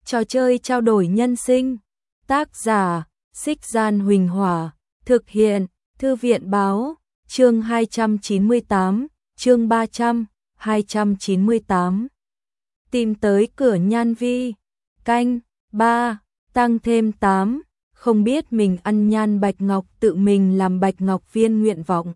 Trò chơi trao đổi nhân sinh. Tác giả: Xích Gian Huỳnh Hỏa. Thực hiện: Thư viện Báo. Chương 298, chương 300, 298. Tìm tới cửa Nhan Vi. Canh 3, tăng thêm 8. Không biết mình ăn Nhan Bạch Ngọc tự mình làm Bạch Ngọc Viên nguyện vọng.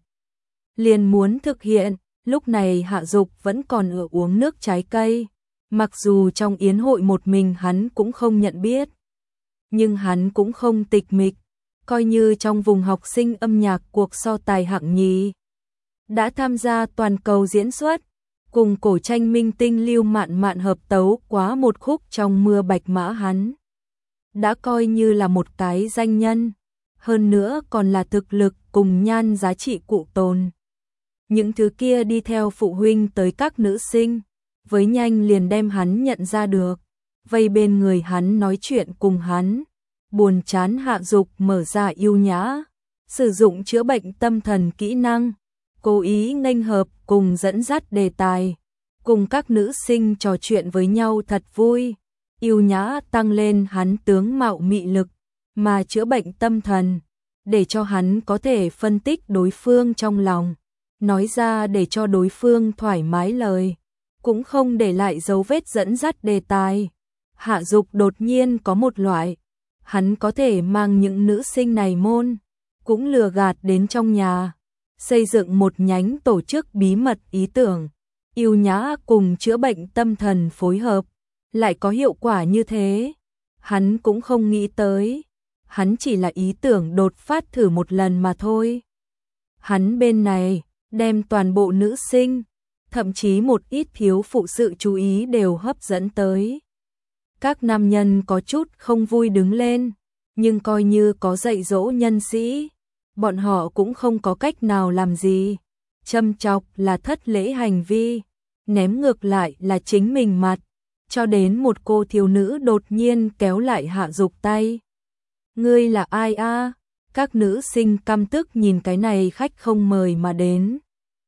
Liền muốn thực hiện, lúc này Hạ Dục vẫn còn ở uống nước trái cây. Mặc dù trong yến hội một mình hắn cũng không nhận biết, nhưng hắn cũng không tịch mịch, coi như trong vùng học sinh âm nhạc cuộc so tài hạng nhì. Đã tham gia toàn cầu diễn xuất, cùng cổ tranh minh tinh Lưu Mạn Mạn hợp tấu quá một khúc trong Mưa Bạch Mã hắn. Đã coi như là một cái danh nhân, hơn nữa còn là thực lực cùng nhan giá trị cụ tồn. Những thứ kia đi theo phụ huynh tới các nữ sinh, với nhanh liền đem hắn nhận ra được, vây bên người hắn nói chuyện cùng hắn. Buồn chán Hạ Dục mở ra yêu nhã, sử dụng chữa bệnh tâm thần kỹ năng, cố ý nghênh hợp cùng dẫn dắt đề tài, cùng các nữ sinh trò chuyện với nhau thật vui. Yêu nhã tăng lên hắn tướng mạo mị lực, mà chữa bệnh tâm thần, để cho hắn có thể phân tích đối phương trong lòng, nói ra để cho đối phương thoải mái lời, cũng không để lại dấu vết dẫn dắt đề tài. Hạ Dục đột nhiên có một loại, hắn có thể mang những nữ sinh này môn, cũng lừa gạt đến trong nhà, xây dựng một nhánh tổ chức bí mật ý tưởng. Yêu nhã cùng chữa bệnh tâm thần phối hợp, lại có hiệu quả như thế. Hắn cũng không nghĩ tới, hắn chỉ là ý tưởng đột phát thử một lần mà thôi. Hắn bên này, đem toàn bộ nữ sinh, thậm chí một ít thiếu phụ sự chú ý đều hấp dẫn tới. Các nam nhân có chút không vui đứng lên, nhưng coi như có dạy dỗ nhân sĩ, bọn họ cũng không có cách nào làm gì. Châm chọc là thất lễ hành vi, ném ngược lại là chính mình mặt, cho đến một cô thiếu nữ đột nhiên kéo lại Hạ Dục tay. Ngươi là ai a? Các nữ sinh căm tức nhìn cái này khách không mời mà đến.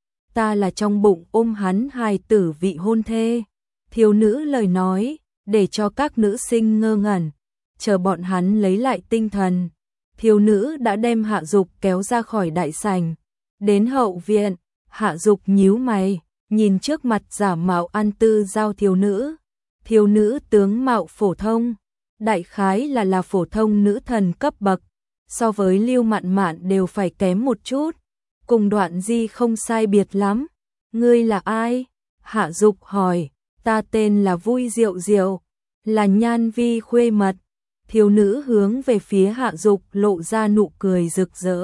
Ta là trong bụng ôm hắn hài tử vị hôn thê. Thiếu nữ lời nói, để cho các nữ sinh ngơ ngẩn, chờ bọn hắn lấy lại tinh thần. Thiếu nữ đã đem Hạ Dục kéo ra khỏi đại sảnh, đến hậu viện. Hạ Dục nhíu mày, nhìn trước mặt giả mạo An Tư Giao thiếu nữ. Thiếu nữ tướng mạo phổ thông, đại khái là phổ thông nữ thần cấp bậc, so với Lưu Mạn Mạn đều phải kém một chút, cùng Đoạn Di không sai biệt lắm. Ngươi là ai? Hạ Dục hỏi. Ta tên là Vui Diệu Diệu, là Nhan Vi khuê mật. Thiếu nữ hướng về phía Hạ Dục lộ ra nụ cười rực rỡ.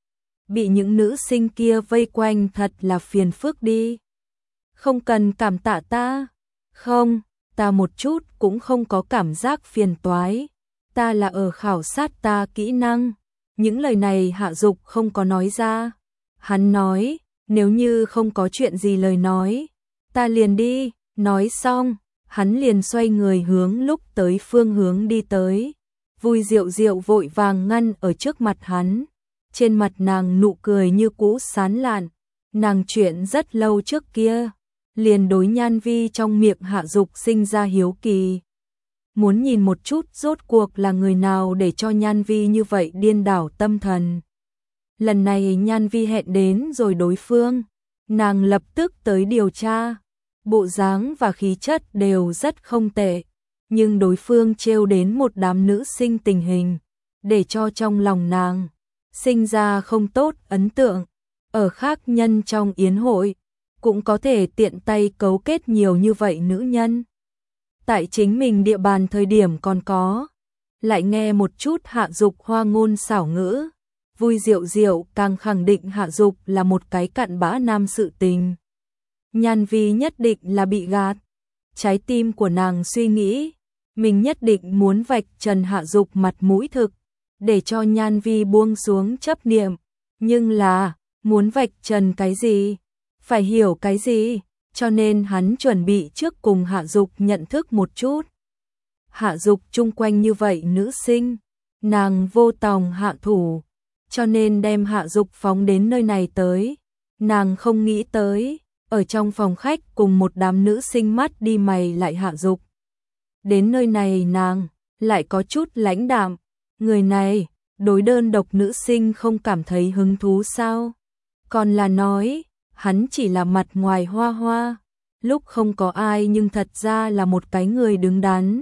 Bị những nữ sinh kia vây quanh thật là phiền phức đi. Không cần cảm tạ ta. Không, ta một chút cũng không có cảm giác phiền toái. Ta là ở khảo sát ta kỹ năng. Những lời này Hạ Dục không có nói ra. Hắn nói, nếu như không có chuyện gì lời nói, ta liền đi. Nói xong, hắn liền xoay người hướng lúc tới phương hướng đi tới. Vui Diệu Diệu vội vàng ngăn ở trước mặt hắn. Trên mặt nàng nụ cười như cũ sán lạn. Nàng chuyện rất lâu trước kia, liền đối Nhan Vi trong miệng Hạ Dục sinh ra hiếu kỳ. Muốn nhìn một chút rốt cuộc là người nào để cho Nhan Vi như vậy điên đảo tâm thần. Lần này Nhan Vi hẹn đến rồi đối phương, nàng lập tức tới điều tra. Bộ dáng và khí chất đều rất không tệ, nhưng đối phương trêu đến một đám nữ sinh tình hình, để cho trong lòng nàng sinh ra không tốt ấn tượng. Ở khác nhân trong yến hội, cũng có thể tiện tay cấu kết nhiều như vậy nữ nhân. Tại chính mình địa bàn thời điểm còn có, lại nghe một chút Hạ Dục hoa ngôn xảo ngữ. Vui Diệu Diệu càng khẳng định Hạ Dục là một cái cặn bã nam sự tình. Nhan Vi nhất định là bị gạt. Trái tim của nàng suy nghĩ, mình nhất định muốn vạch trần Hạ Dục mặt mũi thực, để cho Nhan Vi buông xuống chấp niệm. Nhưng là, muốn vạch trần cái gì? Phải hiểu cái gì? Cho nên hắn chuẩn bị trước cùng Hạ Dục nhận thức một chút. Hạ Dục chung quanh như vậy nữ sinh, nàng vô tòng hạ thủ, cho nên đem Hạ Dục phóng đến nơi này tới. Nàng không nghĩ tới, ở trong phòng khách cùng một đám nữ sinh mắt đi mày lại Hạ Dục. Đến nơi này nàng lại có chút lãnh đạm, người này đối đơn độc nữ sinh không cảm thấy hứng thú sao? Còn là nói, hắn chỉ là mặt ngoài hoa hoa, lúc không có ai nhưng thật ra là một cái người đứng đắn.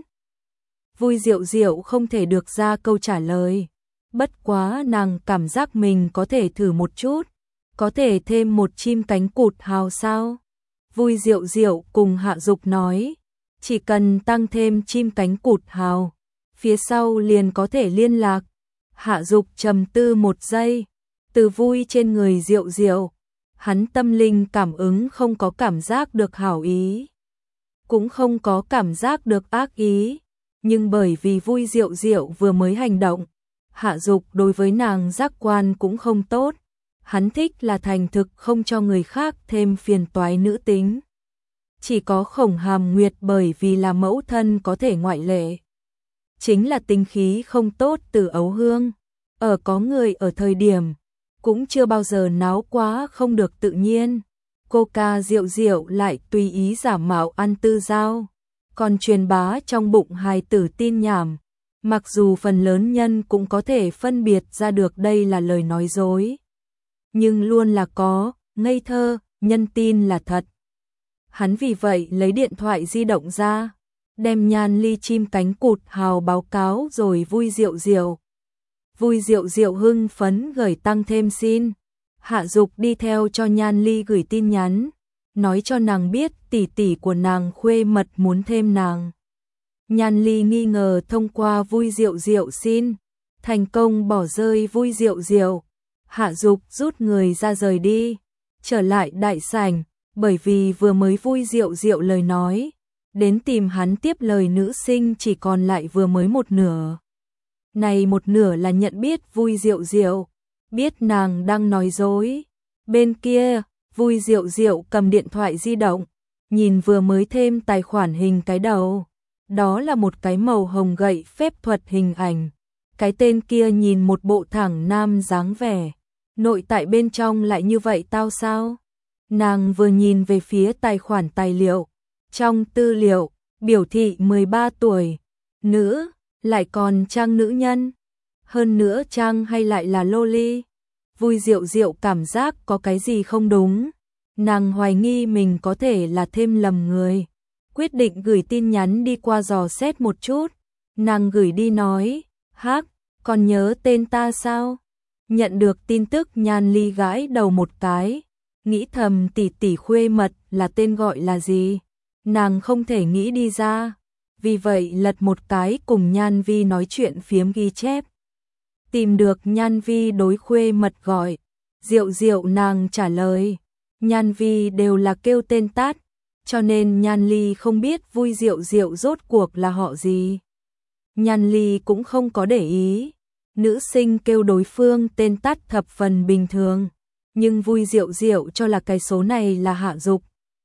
Vui Diệu Diệu không thể được ra câu trả lời, bất quá nàng cảm giác mình có thể thử một chút, có thể thêm một chim cánh cụt hào sao? Vui Diệu Diệu cùng Hạ Dục nói, chỉ cần tăng thêm chim cánh cụt hào, phía sau liền có thể liên lạc. Hạ Dục trầm tư một giây, từ vui trên người Diệu Diệu, hắn tâm linh cảm ứng không có cảm giác được hảo ý, cũng không có cảm giác được ác ý, nhưng bởi vì Vui Diệu Diệu vừa mới hành động, Hạ Dục đối với nàng giác quan cũng không tốt, hắn thích là thành thực không cho người khác thêm phiền toái nữ tính. Chỉ có Khổng Hàm Nguyệt bởi vì là mẫu thân có thể ngoại lệ. Chính là tính khí không tốt từ ấu hương, ở có người ở thời điểm, cũng chưa bao giờ náo quá không được tự nhiên. Cô ca Diệu Diệu lại tùy ý giả mạo ăn tư giao, còn truyền bá trong bụng hài tử tin nhảm. Mặc dù phần lớn nhân cũng có thể phân biệt ra được đây là lời nói dối, nhưng luôn là có, ngây thơ, nhân tin là thật. Hắn vì vậy lấy điện thoại di động ra, đem Nhan Ly chim cánh cụt hào báo cáo rồi Vui Diệu Diệu. Vui Diệu Diệu hưng phấn gửi tăng thêm xin. Hạ Dục đi theo cho Nhan Ly gửi tin nhắn, nói cho nàng biết tỷ tỷ của nàng khuê mật muốn thêm nàng. Nhan Ly nghi ngờ thông qua Vui Diệu Diệu xin, thành công bỏ rơi Vui Diệu Diệu. Hạ Dục rút người ra rời đi, trở lại đại sảnh, bởi vì vừa mới Vui Diệu Diệu lời nói, đến tìm hắn tiếp lời nữ sinh chỉ còn lại vừa mới một nửa. Này một nửa là nhận biết Vui Diệu Diệu, biết nàng đang nói dối. Bên kia, Vui Diệu Diệu cầm điện thoại di động, nhìn vừa mới thêm tài khoản hình cái đầu. Đó là một cái màu hồng gậy phép thuật hình ảnh. Cái tên kia nhìn một bộ thẳng nam dáng vẻ. Nội tại bên trong lại như vậy tao sao? Nàng vừa nhìn về phía tài khoản tài liệu. Trong tư liệu, biểu thị 13 tuổi. Nữ, lại còn trang nữ nhân. Hơn nữa trang hay lại là loli. Vui Diệu Diệu cảm giác có cái gì không đúng. Nàng hoài nghi mình có thể là thêm lầm người. Quyết định gửi tin nhắn đi qua dò xét một chút. Nàng gửi đi nói, hắc, còn nhớ tên ta sao? Nhận được tin tức Nhan Ly gãi đầu một cái, nghĩ thầm tỷ tỷ khuê mật là tên gọi là gì? Nàng không thể nghĩ đi ra, vì vậy lật một cái cùng Nhan Vi nói chuyện phiếm ghi chép. Tìm được Nhan Vi đối khuê mật gọi, Diệu Diệu nàng trả lời, Nhan Vi đều là kêu tên tát, cho nên Nhan Ly không biết Vui Diệu Diệu rốt cuộc là họ gì. Nhan Ly cũng không có để ý, nữ sinh kêu đối phương tên tát thập phần bình thường, nhưng Vui Diệu Diệu cho là cái số này là Hạ Dục.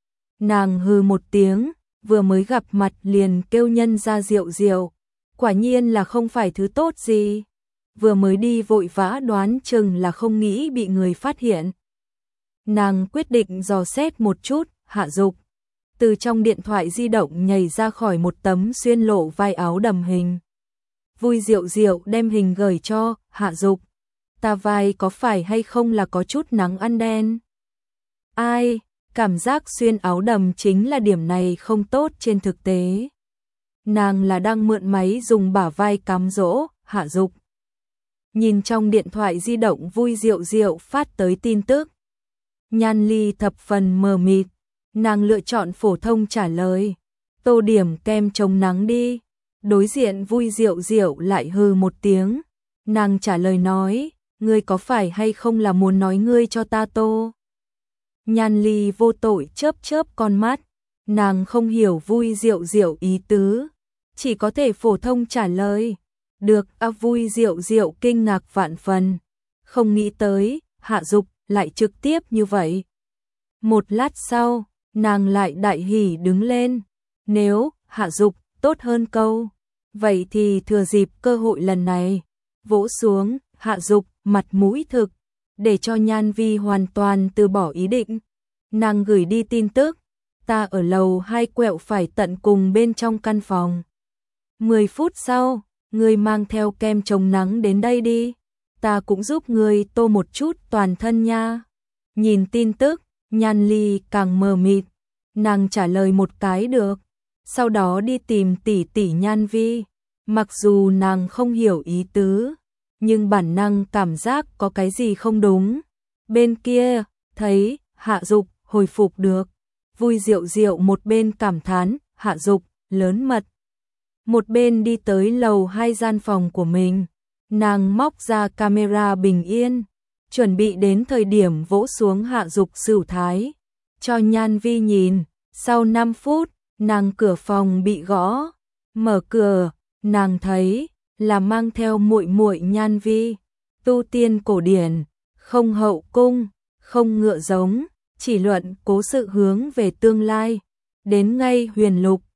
Nàng hừ một tiếng, vừa mới gặp mặt liền kêu nhân ra Diệu Diệu, quả nhiên là không phải thứ tốt gì. Vừa mới đi vội vã đoán chừng là không nghĩ bị người phát hiện. Nàng quyết định dò xét một chút, Hạ Dục. Từ trong điện thoại di động nhảy ra khỏi một tấm xuyên lộ vai áo đầm hình. Vui Diệu Diệu đem hình gửi cho Hạ Dục. Ta vai có phải hay không là có chút nắng ăn đen? Ai, cảm giác xuyên áo đầm chính là điểm này không tốt trên thực tế. Nàng là đang mượn máy dùng bả vai cám dỗ, Hạ Dục. Nhìn trong điện thoại di động Vui Diệu Diệu phát tới tin tức. Nhan Ly thập phần mờ mịt, nàng lựa chọn phổ thông trả lời. Tô điểm kem chống nắng đi. Đối diện Vui Diệu Diệu lại hừ một tiếng. Nàng trả lời nói, ngươi có phải hay không là muốn nói ngươi cho ta tô? Nhan Ly vô tội chớp chớp con mắt. Nàng không hiểu Vui Diệu Diệu ý tứ, chỉ có thể phổ thông trả lời. Được, Vui Diệu Diệu kinh ngạc vạn phần, không nghĩ tới Hạ Dục lại trực tiếp như vậy. Một lát sau, nàng lại đại hỉ đứng lên. Nếu Hạ Dục tốt hơn câu, vậy thì thừa dịp cơ hội lần này, vỗ xuống Hạ Dục mặt mũi thực, để cho Nhan Vi hoàn toàn từ bỏ ý định. Nàng gửi đi tin tức, ta ở lầu 2 quẹo phải tận cùng bên trong căn phòng. 10 phút sau, ngươi mang theo kem chống nắng đến đây đi, ta cũng giúp ngươi tô một chút toàn thân nha. Nhìn tin tức, Nhan Ly càng mờ mịt, nàng trả lời một cái được, sau đó đi tìm tỷ tỷ Nhan Vi. Mặc dù nàng không hiểu ý tứ, nhưng bản năng cảm giác có cái gì không đúng. Bên kia, thấy Hạ Dục hồi phục được, vui diệu diệu một bên cảm thán, Hạ Dục lớn mật. Một bên đi tới lầu 2 gian phòng của mình, nàng móc ra camera bình yên, chuẩn bị đến thời điểm vỗ xuống Hạ Dục sửu thái, cho Nhan Vi nhìn. Sau 5 phút, nàng cửa phòng bị gõ, mở cửa, nàng thấy là mang theo muội muội Nhan Vi, tu tiên cổ điển, không hậu cung, không ngựa giống, chỉ luận cố sự hướng về tương lai, đến ngay huyền lục.